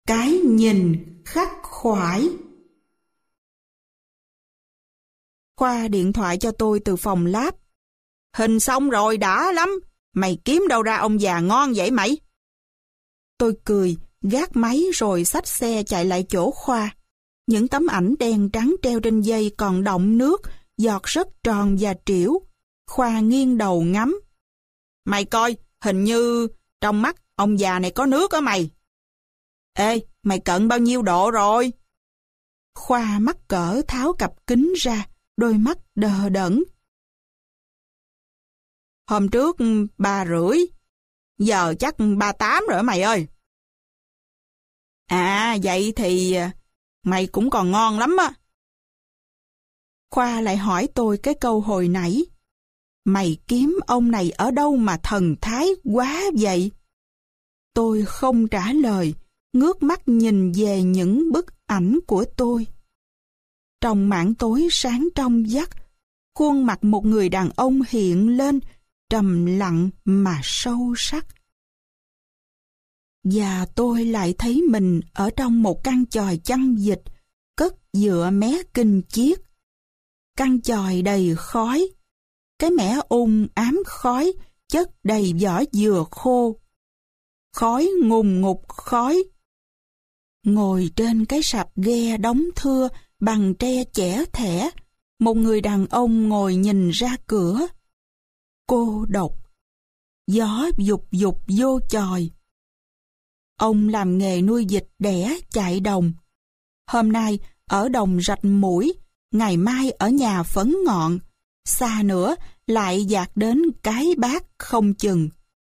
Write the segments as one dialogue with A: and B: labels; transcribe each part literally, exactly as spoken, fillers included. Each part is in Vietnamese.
A: Cái nhìn khắc khoải. Khoa điện thoại cho tôi từ phòng lab. Hình xong rồi, đã lắm. Mày kiếm đâu ra ông già ngon vậy mày? Tôi cười, gác máy rồi xách xe chạy lại chỗ Khoa. Những tấm ảnh đen trắng treo trên dây còn đọng nước, giọt rất tròn và trĩu. Khoa nghiêng đầu ngắm. Mày coi, hình như trong mắt ông già này có nước á mày. Ê, mày cận bao nhiêu độ rồi? Khoa mắc cỡ tháo cặp kính ra, đôi mắt đờ đẫn. Hôm trước ba rưỡi, giờ chắc ba tám rồi mày ơi. À, vậy thì mày cũng còn ngon lắm á. Khoa lại hỏi tôi cái câu hồi nãy. Mày kiếm ông này ở đâu mà thần thái quá vậy? Tôi không trả lời, ngước mắt nhìn về những bức ảnh của tôi. Trong mảng tối sáng trong vắt, khuôn mặt một người đàn ông hiện lên, trầm lặng mà sâu sắc. Và tôi lại thấy mình ở trong một căn chòi chăn vịt, cất dựa mé kinh chiết. Căn chòi đầy khói, cái mẻ ung ám khói chất đầy vỏ dừa khô. Khói ngùn ngụt khói. Ngồi trên cái sạp ghe đóng thưa bằng tre chẻ thẻ, một người đàn ông ngồi nhìn ra cửa. Cô độc. Gió dục dục vô chòi. Ông làm nghề nuôi vịt đẻ chạy đồng. Hôm nay ở đồng rạch mũi, ngày mai ở nhà phấn ngọn, xa nữa lại dạt đến cái bát không chừng.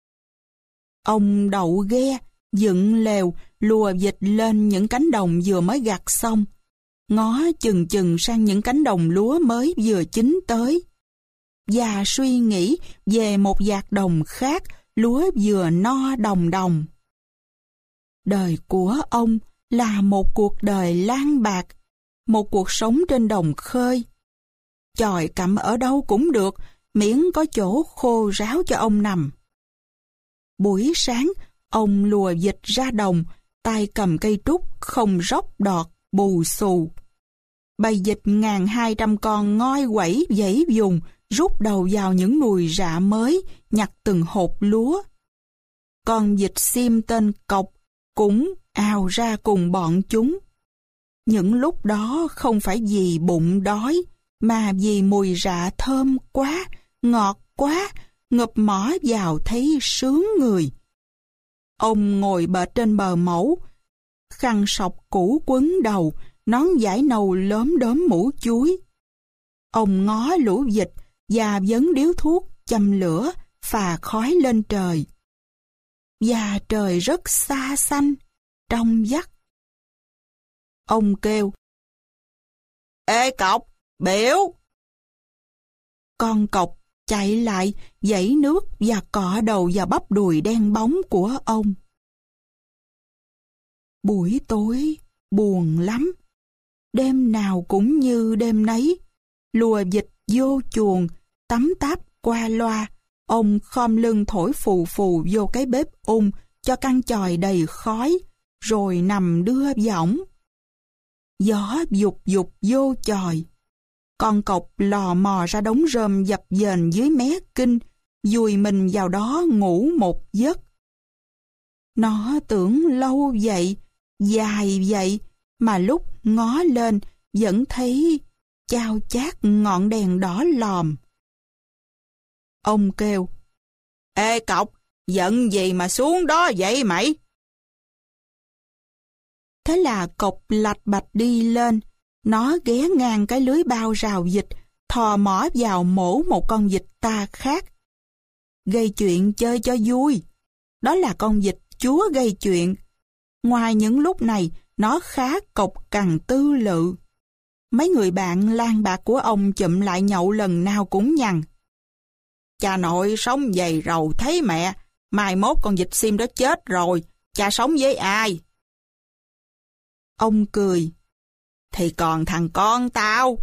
A: Ông đậu ghe, dựng lều, lùa vịt lên những cánh đồng vừa mới gặt xong, ngó chừng chừng sang những cánh đồng lúa mới vừa chín tới, và suy nghĩ về một vạt đồng khác, lúa vừa no đồng đồng. Đời của ông là một cuộc đời lang bạc, một cuộc sống trên đồng khơi. Chòi cặm ở đâu cũng được, miễn có chỗ khô ráo cho ông nằm. Buổi sáng, ông lùa vịt ra đồng, tay cầm cây trúc không róc đọt, bù xù. Bầy vịt ngàn hai trăm con ngoi quẩy vẫy vùng, rút đầu vào những nùi rạ mới, nhặt từng hột lúa. Con vịt xiêm tên Cọc cũng ào ra cùng bọn chúng. Những lúc đó không phải vì bụng đói, mà vì mùi rạ thơm quá, ngọt quá, ngập mỏ vào thấy sướng người. Ông ngồi bệt trên bờ mẫu, khăn sọc cũ quấn đầu, nón vải nâu lốm đốm mũ chuối. Ông ngó lũ vịt và vấn điếu thuốc châm lửa, phà khói lên trời. Và trời rất xa xanh, trong vắt. Ông kêu: Ê Cọc, biểu! Con Cọc chạy lại, dãy nước và cọ đầu vào bắp đùi đen bóng của ông. Buổi tối, buồn lắm. Đêm nào cũng như đêm nấy. Lùa vịt vô chuồng, tắm táp qua loa. Ông khom lưng thổi phù phù vô cái bếp ung cho căn chòi đầy khói, rồi nằm đưa võng. Gió dục dục vô chòi. Con Cọc lò mò ra đống rơm dập dềnh dưới mé kinh, vùi mình vào đó ngủ một giấc. Nó tưởng lâu vậy, dài vậy, mà lúc ngó lên vẫn thấy chao chát ngọn đèn đỏ lòm. Ông kêu: Ê Cọc, giận gì mà xuống đó vậy mày? Thế là Cọc lạch bạch đi lên. Nó ghé ngang cái lưới bao rào vịt, thò mỏ vào mổ một con vịt ta khác. Gây chuyện chơi cho vui. Đó là con vịt chúa gây chuyện. Ngoài những lúc này, nó khá cộc cằn tư lự. Mấy người bạn lang bạc của ông chụm lại nhậu lần nào cũng nhằn: Cha nội sống dày rầu thấy mẹ, mai mốt con vịt sim đó chết rồi, cha sống với ai? Ông cười: Thì còn thằng con tao.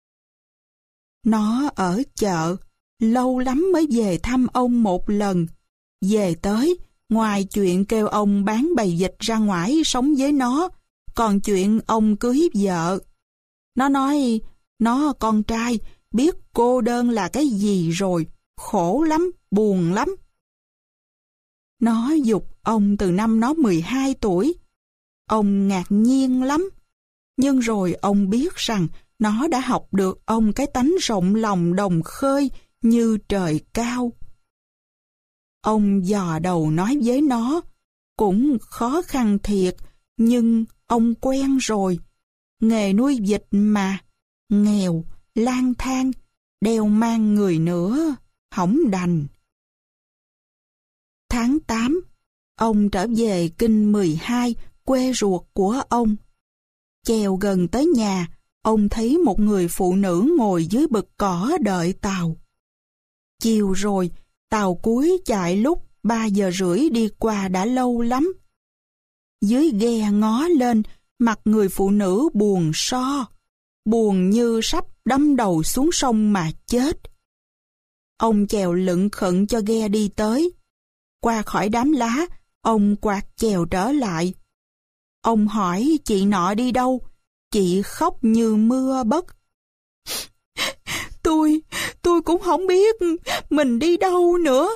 A: Nó ở chợ, lâu lắm mới về thăm ông một lần. Về tới, Ngoài chuyện kêu ông bán bầy vịt ra ngoài sống với nó, còn chuyện ông cưới vợ. Nó nói, nó con trai, biết cô đơn là cái gì rồi, khổ lắm, buồn lắm. Nó giục ông từ năm nó mười hai tuổi. Ông ngạc nhiên lắm. Nhưng rồi ông biết rằng nó đã học được ông cái tánh rộng lòng đồng khơi như trời cao. Ông dò đầu nói với nó, cũng khó khăn thiệt, nhưng ông quen rồi. Nghề nuôi vịt mà, nghèo, lang thang, đeo mang người nữa, hỏng đành. Tháng tám, ông trở về Kinh mười hai, quê ruột của ông. Chèo gần tới nhà, ông thấy một người phụ nữ ngồi dưới bực cỏ đợi tàu. Chiều rồi, tàu cuối chạy lúc ba giờ rưỡi đi qua đã lâu lắm. Dưới ghe ngó lên, mặt người phụ nữ buồn so, buồn như sắp đâm đầu xuống sông mà chết. Ông chèo lững khựng cho ghe đi tới. Qua khỏi đám lá, ông quạt chèo trở lại. Ông hỏi chị nọ đi đâu, chị khóc như mưa bất. Tôi, tôi cũng không biết mình đi đâu nữa.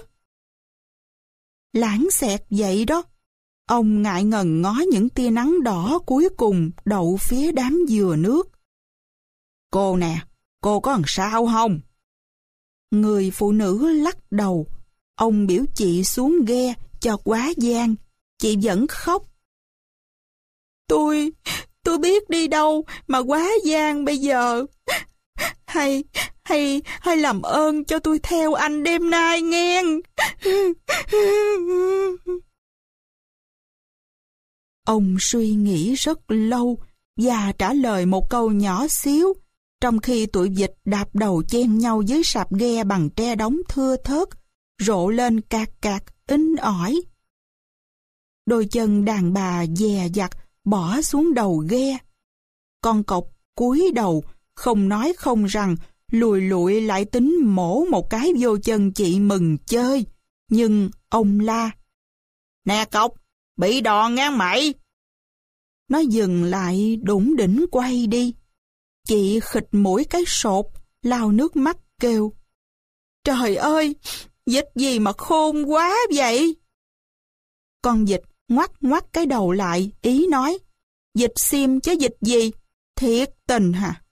A: Lãng xẹt vậy đó. Ông ngại ngần ngó những tia nắng đỏ cuối cùng đậu phía đám dừa nước. Cô nè, cô có làm sao không? Người phụ nữ lắc đầu. Ông biểu chị xuống ghe cho quá gian. Chị vẫn khóc. Tôi, tôi biết đi đâu mà quá gian bây giờ. Hay, hay, hay làm ơn cho tôi theo anh đêm nay nghe. Ông suy nghĩ rất lâu và trả lời một câu nhỏ xíu, trong khi tụi vịt đạp đầu chen nhau dưới sạp ghe bằng tre đóng thưa thớt, rộ lên cạc cạc, inh ỏi. Đôi chân đàn bà dè dặt bỏ xuống đầu ghe. Con cọp cúi đầu, không nói không rằng, lùi lụi lại tính mổ một cái vô chân chị mừng chơi. Nhưng ông la, nè cọc, bị đòn ngang mày. Nó dừng lại đủng đỉnh quay đi. Chị khịt mũi cái sột, lau nước mắt kêu, trời ơi, vịt gì mà khôn quá vậy? Con vịt ngoắt ngoắt cái đầu lại, ý nói, vịt xiêm chứ vịt gì, thiệt tình hả?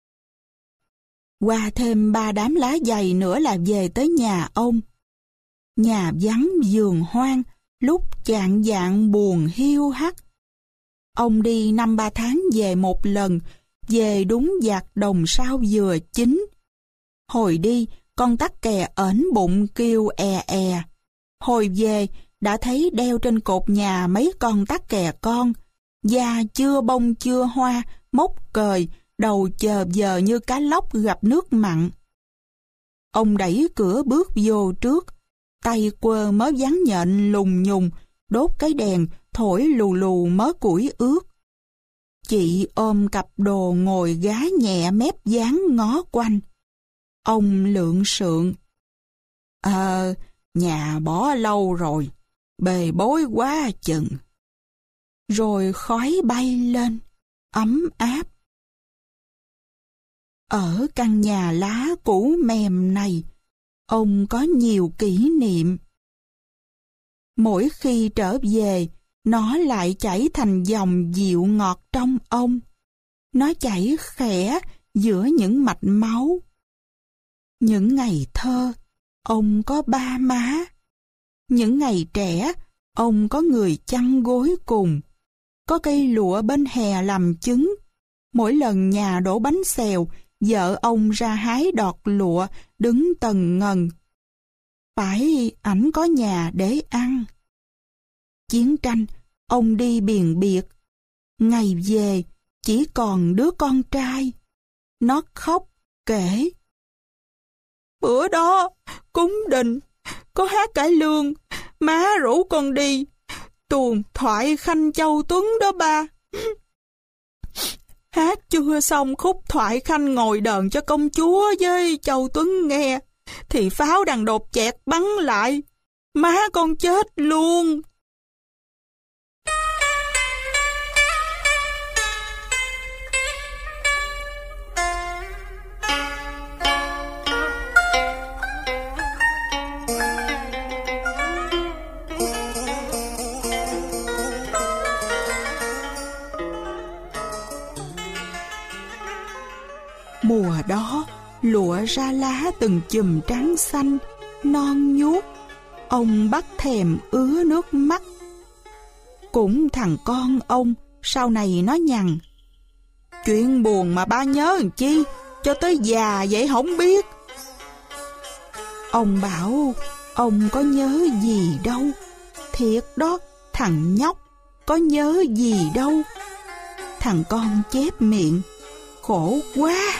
A: Qua thêm ba đám lá dày nữa là về tới nhà ông. Nhà vắng vườn hoang, lúc chạng vạng buồn hiu hắt. Ông đi năm ba tháng về một lần, về đúng giặc đồng sao vừa chín. Hồi đi, con tắc kè ẩn bụng kêu è è. Hồi về, đã thấy đeo trên cột nhà mấy con tắc kè con, da chưa bông chưa hoa, mốc cời, đầu chờ vờ như cá lóc gặp nước mặn. Ông đẩy cửa bước vô trước, tay quơ mớ ván nhện lùng nhùng, đốt cái đèn, thổi lù lù mớ củi ướt. Chị ôm cặp đồ ngồi gá nhẹ mép dán ngó quanh. Ông lượng sượng. Ờ, nhà bỏ lâu rồi, bề bối quá chừng. Rồi khói bay lên, ấm áp. Ở căn nhà lá cũ mềm này, ông có nhiều kỷ niệm. Mỗi khi trở về, nó lại chảy thành dòng dịu ngọt trong ông. Nó chảy khẽ giữa những mạch máu. Những ngày thơ, ông có ba má. Những ngày trẻ, ông có người chăn gối cùng. Có cây lụa bên hè làm chứng. Mỗi lần nhà đổ bánh xèo, vợ ông ra hái đọt lụa, đứng tần ngần. Phải ảnh có nhà để ăn. Chiến tranh, ông đi biền biệt. Ngày về, chỉ còn đứa con trai. Nó khóc, kể. Bữa đó, cúng đình, có hát cải lương, má rủ con đi. Tuồng thoại Khanh Châu Tuấn đó ba. Hát chưa xong khúc thoại Khanh ngồi đờn cho công chúa với Châu Tuấn nghe, thì pháo đằng đột chẹt bắn lại. má con chết luôn. Mùa đó, lụa ra lá từng chùm trắng xanh, non nhuốc. Ông bắt thèm ứa nước mắt. Cũng thằng con ông, sau này nó nhằn: chuyện buồn mà ba nhớ làm chi, cho tới già vậy không biết. Ông bảo ông có nhớ gì đâu. Thiệt đó, thằng nhóc, có nhớ gì đâu. Thằng con chép miệng: khổ quá.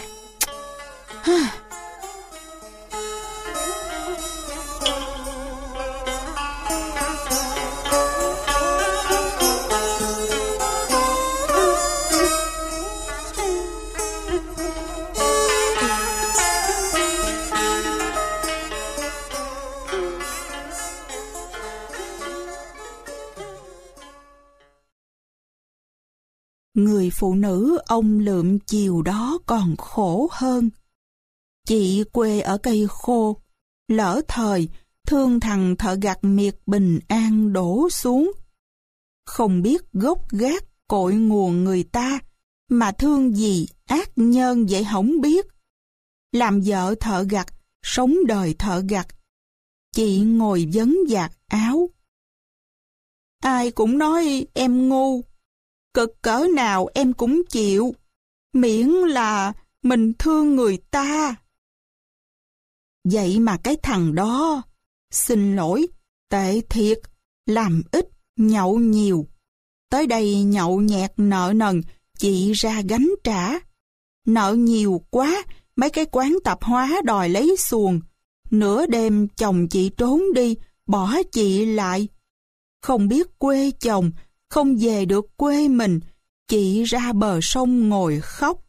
A: Người phụ nữ ông lượm chiều đó còn khổ hơn. Chị quê ở cây khô, lỡ thời thương thằng thợ gặt miệt bình an đổ xuống. Không biết gốc gác cội nguồn người ta, mà thương gì ác nhân vậy không biết. Làm vợ thợ gặt, sống đời thợ gặt. Chị ngồi vấn giặt áo. Ai cũng nói em ngu, cực cỡ nào em cũng chịu, miễn là mình thương người ta. Vậy mà cái thằng đó, xin lỗi, tệ thiệt, làm ít, nhậu nhiều. Tới đây nhậu nhẹt nợ nần, chị ra gánh trả. Nợ nhiều quá, mấy cái quán tạp hóa đòi lấy xuồng. Nửa đêm chồng chị trốn đi, bỏ chị lại. Không biết quê chồng, không về được quê mình, chị ra bờ sông ngồi khóc.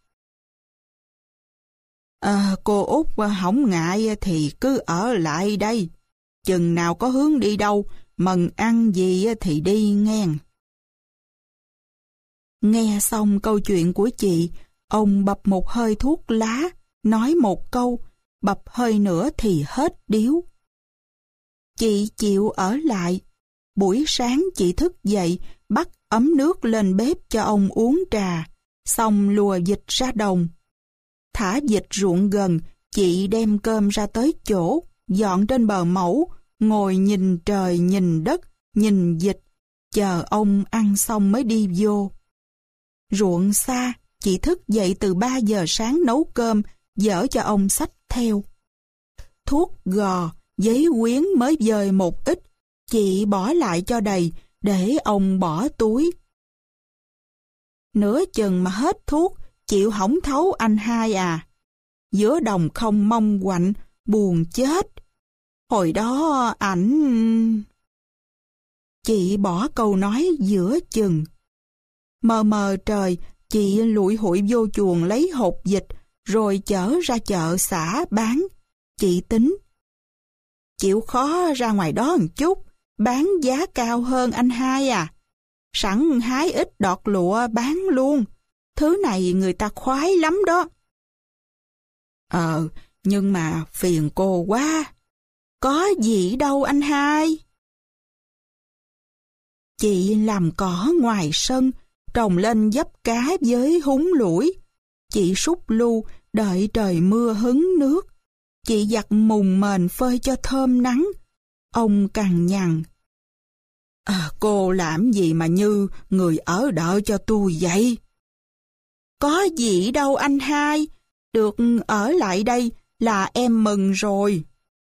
A: À, cô Út không ngại thì cứ ở lại đây. Chừng nào có hướng đi đâu, mần ăn gì thì đi ngang. Nghe xong câu chuyện của chị, ông bập một hơi thuốc lá, nói một câu, bập hơi nữa thì hết điếu. Chị chịu ở lại. Buổi sáng chị thức dậy, bắt ấm nước lên bếp cho ông uống trà, xong lùa vịt ra đồng. Thả vịt ruộng gần, chị đem cơm ra tới chỗ, dọn trên bờ mẫu, ngồi nhìn trời nhìn đất, nhìn vịt, chờ ông ăn xong mới đi vô. Ruộng xa, chị thức dậy từ ba giờ sáng nấu cơm, dở cho ông xách theo. Thuốc gò, giấy quyến mới dời một ít, chị bỏ lại cho đầy, để ông bỏ túi. Nửa chừng mà hết thuốc, chịu hổng thấu anh hai à. Giữa đồng không mong quạnh, buồn chết. Hồi đó ảnh... Chị bỏ câu nói giữa chừng. Mờ mờ trời, chị lủi hụi vô chuồng lấy hột vịt, rồi chở ra chợ xã bán. Chị tính: chịu khó ra ngoài đó một chút, bán giá cao hơn anh hai à. Sẵn hái ít đọt lụa bán luôn. Thứ này người ta khoái lắm đó. Ờ, nhưng mà phiền cô quá. Có gì đâu anh hai. Chị làm cỏ ngoài sân, trồng lên vấp cá với húng lủi. Chị súc lu, đợi trời mưa hứng nước. Chị giặt mùng mền phơi cho thơm nắng. Ông cằn nhằn: À, cô làm gì mà như người ở đợi cho tôi vậy? Có gì đâu anh hai, được ở lại đây là em mừng rồi.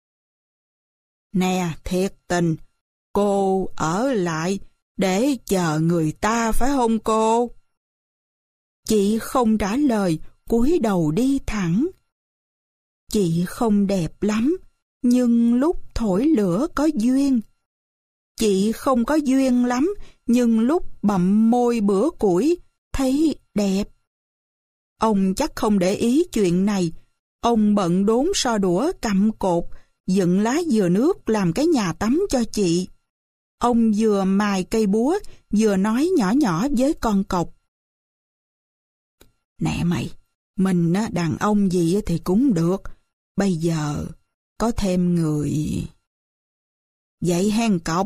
A: Nè, thiệt tình, cô ở lại để chờ người ta phải không cô? Chị không trả lời, cúi đầu đi thẳng. Chị không đẹp lắm, nhưng lúc thổi lửa có duyên. Chị không có duyên lắm, nhưng lúc bặm môi bữa củi, thấy đẹp. Ông chắc không để ý chuyện này. Ông bận đốn so đũa cặm cột, dựng lá dừa nước làm cái nhà tắm cho chị. Ông vừa mài cây búa, vừa nói nhỏ nhỏ với con cọp. Nè mày, mình á, đàn ông gì thì cũng được. Bây giờ có thêm người. Vậy hen cọp.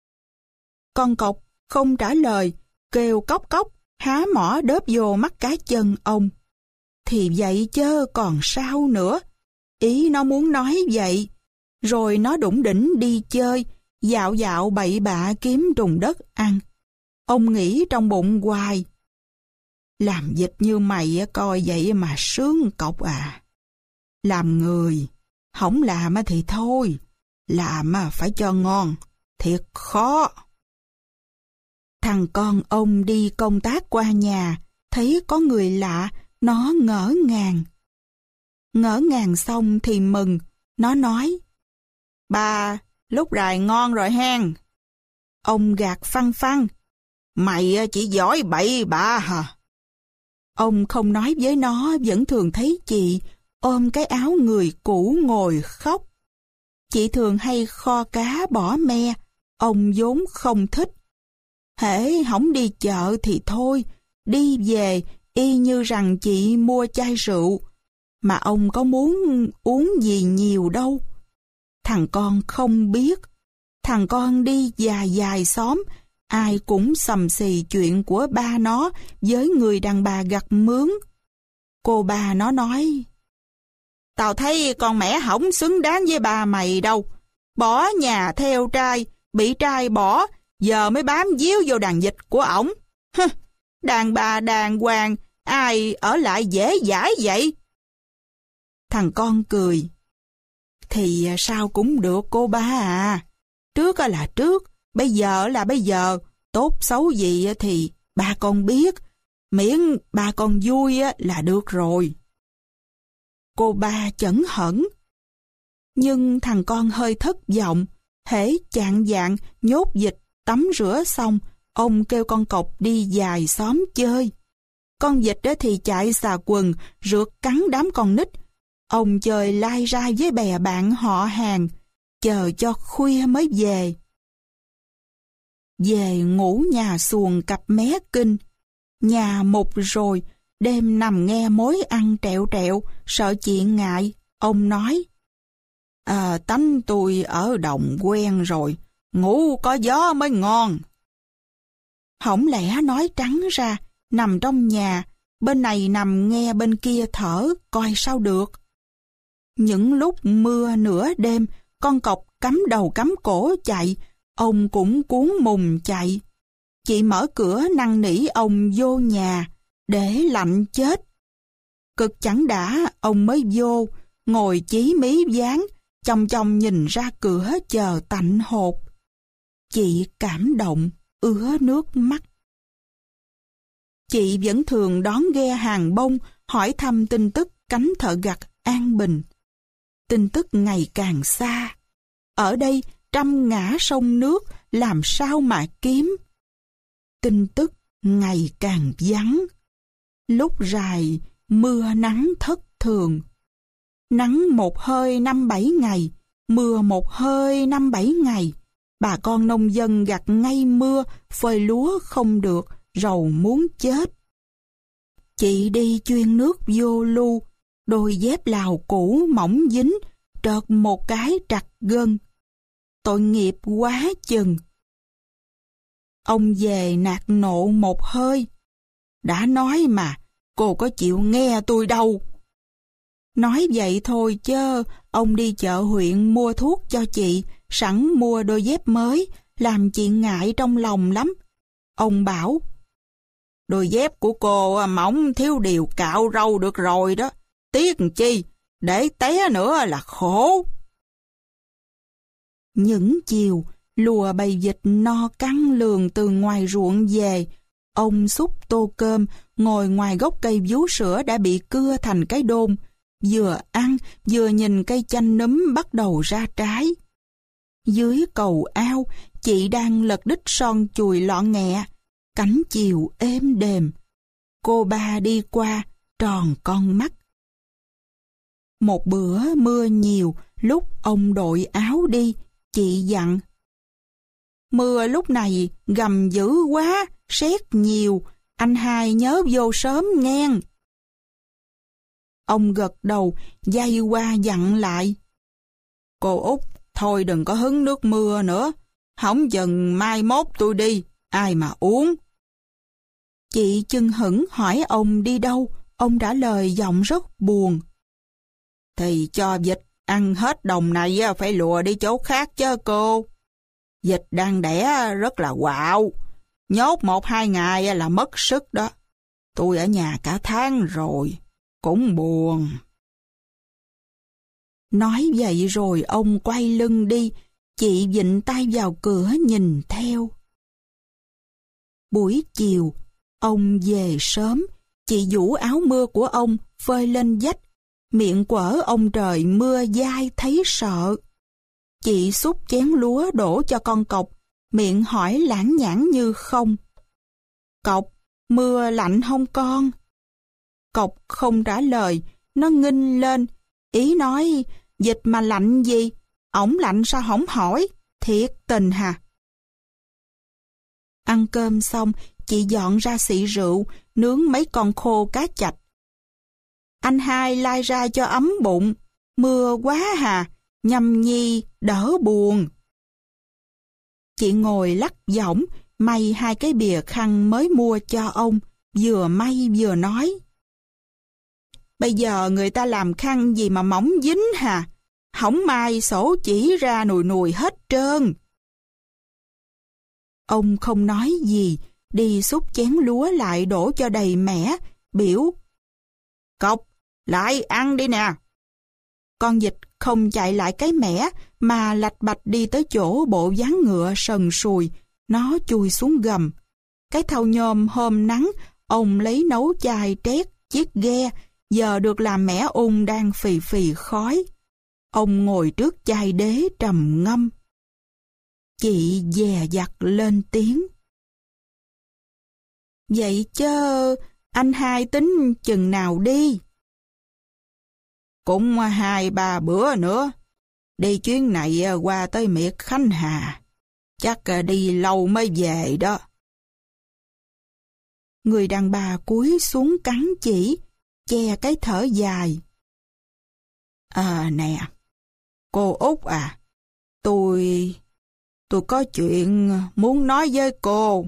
A: Con cọp không trả lời, kêu cốc cốc, há mỏ đớp vô mắt cá chân ông. Thì vậy chớ còn sao nữa. Ý nó muốn nói vậy. Rồi nó đủng đỉnh đi chơi, dạo dạo bậy bạ kiếm trùng đất ăn. Ông nghĩ trong bụng hoài. Làm dịch như mày coi vậy mà sướng cọc à. Làm người, không làm thì thôi. Làm phải cho ngon, thiệt khó. Thằng con ông đi công tác qua nhà, thấy có người lạ, nó ngỡ ngàng. Ngỡ ngàng xong thì mừng, nó nói: Ba, lúc rài ngon rồi hen. Ông gạt phăng phăng: Mày chỉ giỏi bậy bạ hả? Ông không nói với nó, vẫn thường thấy chị ôm cái áo người cũ ngồi khóc. Chị thường hay kho cá bỏ me, ông vốn không thích. Hễ hổng đi chợ thì thôi, đi về y như rằng chị mua chai rượu, mà ông có muốn uống gì nhiều đâu. Thằng con không biết, thằng con đi dài dài xóm, ai cũng xầm xì chuyện của ba nó với người đàn bà gặt mướn. Cô bà nó nói: Tao thấy con mẹ hổng xứng đáng với bà mày đâu. Bỏ nhà theo trai, bị trai bỏ, giờ mới bám víu vô đàn dịch của ổng. Hừ, đàn bà đàng hoàng, ai ở lại dễ dãi vậy? Thằng con cười: Thì sao cũng được cô ba à. Trước là trước, bây giờ là bây giờ. Tốt xấu gì thì ba con biết. Miễn ba con vui là được rồi. Cô ba chẩn hẩn. Nhưng thằng con hơi thất vọng. Hễ chạng vạng nhốt vịt, tắm rửa xong, ông kêu con cọp đi dài xóm chơi. Con vịt thì chạy xà quần, rượt cắn đám con nít. Ông chơi lai rai với bè bạn họ hàng, chờ cho khuya mới về. Về ngủ nhà xuồng cặp mé kinh. Nhà mục rồi, đêm nằm nghe mối ăn trẹo trẹo, sợ chị ngại. Ông nói: À, tánh tôi ở đồng quen rồi, ngủ có gió mới ngon. Hổng lẽ nói trắng ra, nằm trong nhà, bên này nằm nghe bên kia thở, coi sao được. Những lúc mưa nửa đêm, con cọp cắm đầu cắm cổ chạy, ông cũng cuốn mùng chạy. Chị mở cửa năn nỉ ông vô nhà, để lạnh chết. Cực chẳng đã, ông mới vô, ngồi chí mí ván, chòng chòng nhìn ra cửa chờ tạnh hột. Chị cảm động, ứa nước mắt. Chị vẫn thường đón ghe hàng bông, hỏi thăm tin tức cánh thợ gặt An Bình. Tin tức ngày càng xa. Ở đây trăm ngã sông nước, làm sao mà kiếm. Tin tức ngày càng vắng. Lúc rài, mưa nắng thất thường. Nắng một hơi năm bảy ngày, mưa một hơi năm bảy ngày. Bà con nông dân gặt ngay mưa, phơi lúa không được, rầu muốn chết. Chị đi chuyên nước vô lu, đôi dép Lào cũ mỏng dính, trợt một cái trặc gân. Tội nghiệp quá chừng. Ông về nạt nộ một hơi. Đã nói mà, cô có chịu nghe tôi đâu. Nói vậy thôi chớ, ông đi chợ huyện mua thuốc cho chị, sẵn mua đôi dép mới, làm chị ngại trong lòng lắm. Ông bảo: Đôi dép của cô mỏng thiếu điều cạo râu được rồi đó, tiếc chi, để té nữa là khổ. Những chiều, lùa bầy vịt no căng lường từ ngoài ruộng về, ông xúc tô cơm, ngồi ngoài gốc cây vú sữa đã bị cưa thành cái đôn, vừa ăn vừa nhìn cây chanh núm bắt đầu ra trái. Dưới cầu ao, chị đang lật đít son chùi lọ nghẹ, cánh chiều êm đềm. Cô ba đi qua, tròn con mắt. Một bữa mưa nhiều, Lúc ông đội áo đi, chị dặn: "Mưa lúc này gầm dữ quá, sét nhiều, anh hai nhớ vô sớm nghen." Ông gật đầu, giây qua dặn lại: "Cô Út, thôi đừng có hứng nước mưa nữa, hỏng chừng mai mốt tôi đi, ai mà uống." Chị chưng hửng hỏi ông đi đâu, ông trả lời giọng rất buồn: "Thì cho vịt ăn hết đồng này phải lùa đi chỗ khác chứ cô. Vịt đang đẻ rất là quạo, nhốt một hai ngày là mất sức đó. Tôi ở nhà cả tháng rồi, cũng buồn." Nói vậy rồi ông quay lưng đi, chị vịn tay vào cửa nhìn theo. Buổi chiều, ông về sớm, chị vũ áo mưa của ông phơi lên vách, miệng quở ông trời mưa dai thấy sợ. Chị xúc chén lúa đổ cho con cọc, miệng hỏi lãng nhãng như không: "Cọc, mưa lạnh không con?" Cọc không trả lời, nó nghinh lên, ý nói: "Vịt mà lạnh gì, ổng lạnh sao hổng hỏi, thiệt tình hà." Ăn cơm xong, chị dọn ra xị rượu, nướng mấy con khô cá chạch. Anh hai lai ra cho ấm bụng: "Mưa quá hà, nhâm nhi đỡ buồn." Chị ngồi lắc võng, may hai cái bìa khăn mới mua cho ông, vừa may vừa nói: "Bây giờ người ta làm khăn gì mà mỏng dính hà, hổng may sổ chỉ ra nùi nùi hết trơn." Ông không nói gì, đi xúc chén lúa lại đổ cho đầy mẻ, biểu: "Cọc, lại ăn đi nè." Con vịt không chạy lại cái mẻ, mà lạch bạch đi tới chỗ bộ ván ngựa sần sùi, nó chui xuống gầm. Cái thau nhôm hôm nắng, ông lấy nấu chai trét chiếc ghe, giờ được làm mẻ ung đang phì phì khói. Ông ngồi trước chai đế trầm ngâm. Chị dè dặt lên tiếng: "Vậy chớ anh hai tính chừng nào đi?" "Cũng hai ba bữa nữa. Đi chuyến này qua tới miệt Khánh Hà. Chắc đi lâu mới về đó." Người đàn bà cúi xuống cắn chỉ, che cái thở dài: "À nè, cô Út à, tôi... tôi có chuyện muốn nói với cô."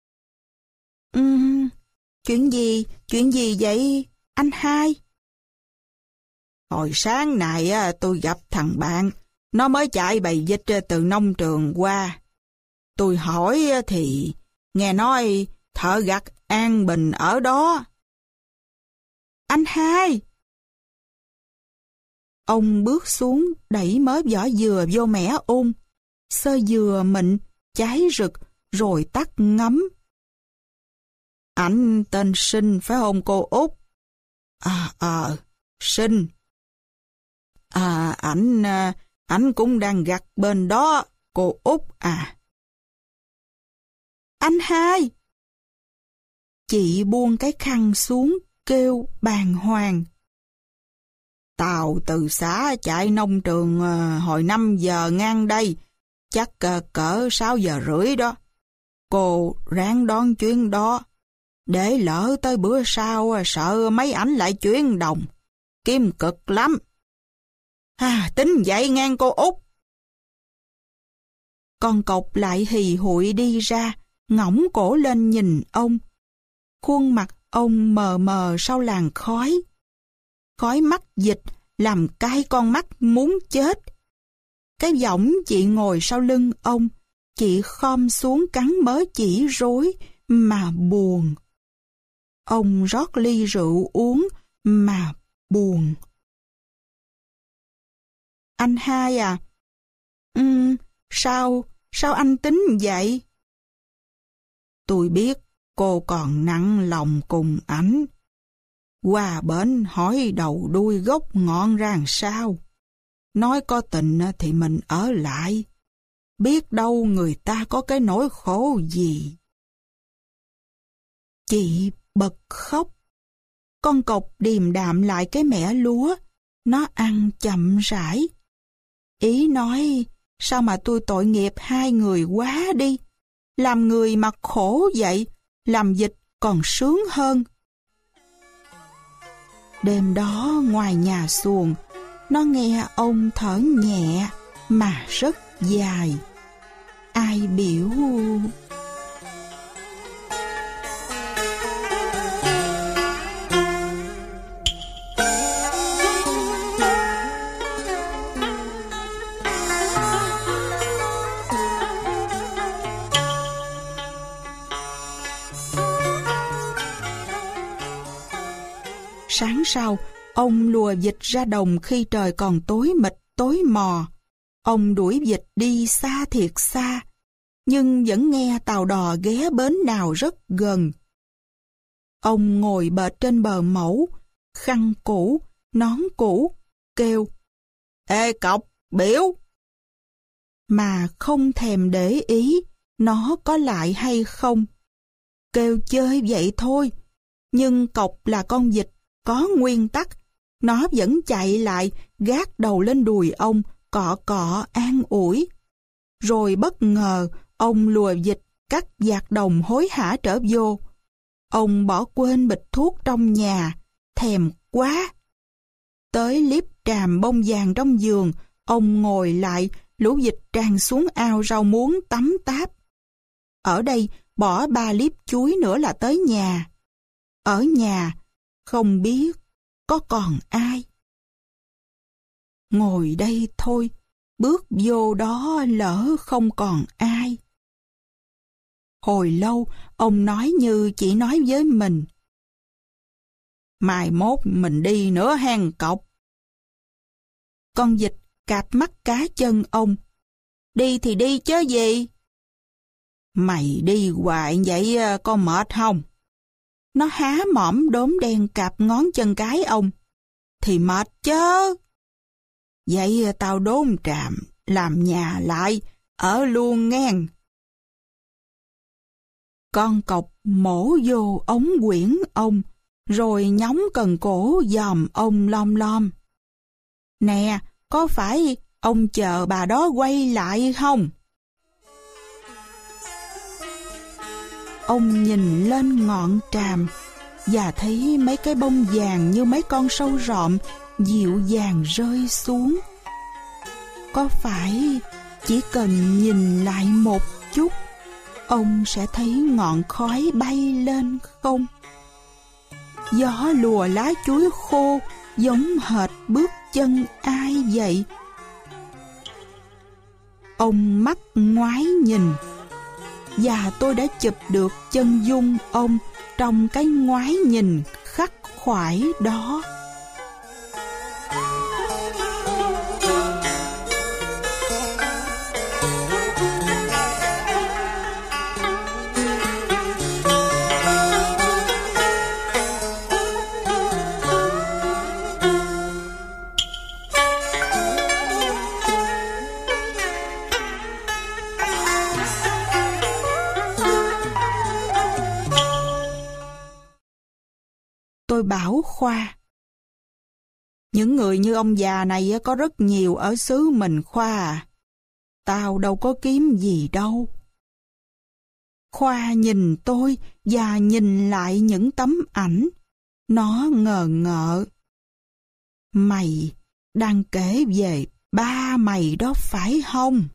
A: "Ừm, chuyện gì, chuyện gì vậy anh hai?" "Hồi sáng này tôi gặp thằng bạn, nó mới chạy bầy vịt từ nông trường qua. Tôi hỏi thì nghe nói thợ gặt An Bình ở đó." "Anh hai!" Ông bước xuống đẩy mớ vỏ dừa vô mẻ ung. Sơ dừa mịn, cháy rực, rồi tắt ngấm. "Ảnh tên Sinh phải không cô Út?" "À, ờ, Sinh. À, ảnh, ảnh cũng đang gặt bên đó, cô Út à." "Anh hai!" Chị buông cái khăn xuống, kêu bàng hoàng: "Tàu từ xã chạy nông trường hồi năm giờ ngang đây, chắc cỡ sáu giờ rưỡi đó. Cô ráng đón chuyến đó, để lỡ tới bữa sau sợ mấy ảnh lại chuyến đồng, kiếm cực lắm. À, tính vậy ngang cô Út." Con cọp lại hì hụi đi ra, ngõng cổ lên nhìn ông. Khuôn mặt ông mờ mờ sau làn khói. Khói mắt dịch làm cay con mắt muốn chết. Cái võng chị ngồi sau lưng ông, chị khom xuống cắn mớ chỉ rối mà buồn. Ông rót ly rượu uống mà buồn. "Anh hai à, um, sao, sao anh tính vậy?" "Tôi biết cô còn nặng lòng cùng ảnh. Qua bển hỏi đầu đuôi gốc ngọn ra sao. Nói có tình thì mình ở lại. Biết đâu người ta có cái nỗi khổ gì." Chị bật khóc. Con cọp điềm đạm lại cái mẻ lúa. Nó ăn chậm rãi. Ý nói, sao mà tôi tội nghiệp hai người quá đi. Làm người mà khổ vậy, làm dịch còn sướng hơn. Đêm đó ngoài nhà xuồng, nó nghe ông thở nhẹ mà rất dài. Ai biểu... Sáng sau, ông lùa vịt ra đồng khi trời còn tối mịt tối mò. Ông đuổi vịt đi xa thiệt xa, nhưng vẫn nghe tàu đò ghé bến nào rất gần. Ông ngồi bệt trên bờ mẫu, khăn cũ, nón cũ, kêu: "Ê cọc, biểu!" Mà không thèm để ý nó có lại hay không. Kêu chơi vậy thôi, nhưng cọc là con vịt có nguyên tắc, nó vẫn chạy lại gác đầu lên đùi ông, cọ cọ an ủi. Rồi bất ngờ ông lùa vịt cắt vạt đồng hối hả trở vô. Ông bỏ quên bịch thuốc trong nhà, thèm quá. Tới liếp tràm bông vàng trong giường, ông ngồi lại, lũ vịt tràn xuống ao rau muống tắm táp. Ở đây bỏ ba liếp chuối nữa là tới nhà. Ở nhà không biết có còn ai. Ngồi đây thôi, bước vô đó lỡ không còn ai. Hồi lâu, ông nói như chỉ nói với mình: "Mai mốt mình đi nữa hen cọc." Con vịt cạp mắt cá chân ông: "Đi thì đi chớ gì?" "Mày đi hoài vậy có mệt không?" Nó há mỏm đốm đen cạp ngón chân cái ông: "Thì mệt chớ." "Vậy tao đốn tràm, làm nhà lại, ở luôn ngang." Con cọc mổ vô ống quyển ông, rồi nhóng cần cổ dòm ông lom lom: "Nè, có phải ông chờ bà đó quay lại không?" Ông nhìn lên ngọn tràm và thấy mấy cái bông vàng như mấy con sâu rọm dịu dàng rơi xuống. Có phải chỉ cần nhìn lại một chút, ông sẽ thấy ngọn khói bay lên không? Gió lùa lá chuối khô giống hệt bước chân ai vậy? Ông mắt ngoái nhìn, và tôi đã chụp được chân dung ông trong cái ngoái nhìn khắc khoải đó. Tôi bảo Khoa: "Những người như ông già này có rất nhiều ở xứ mình Khoa à. Tao đâu có kiếm gì đâu." Khoa nhìn tôi và nhìn lại những tấm ảnh. Nó ngờ ngợ: "Mày đang kể về ba mày đó phải không?"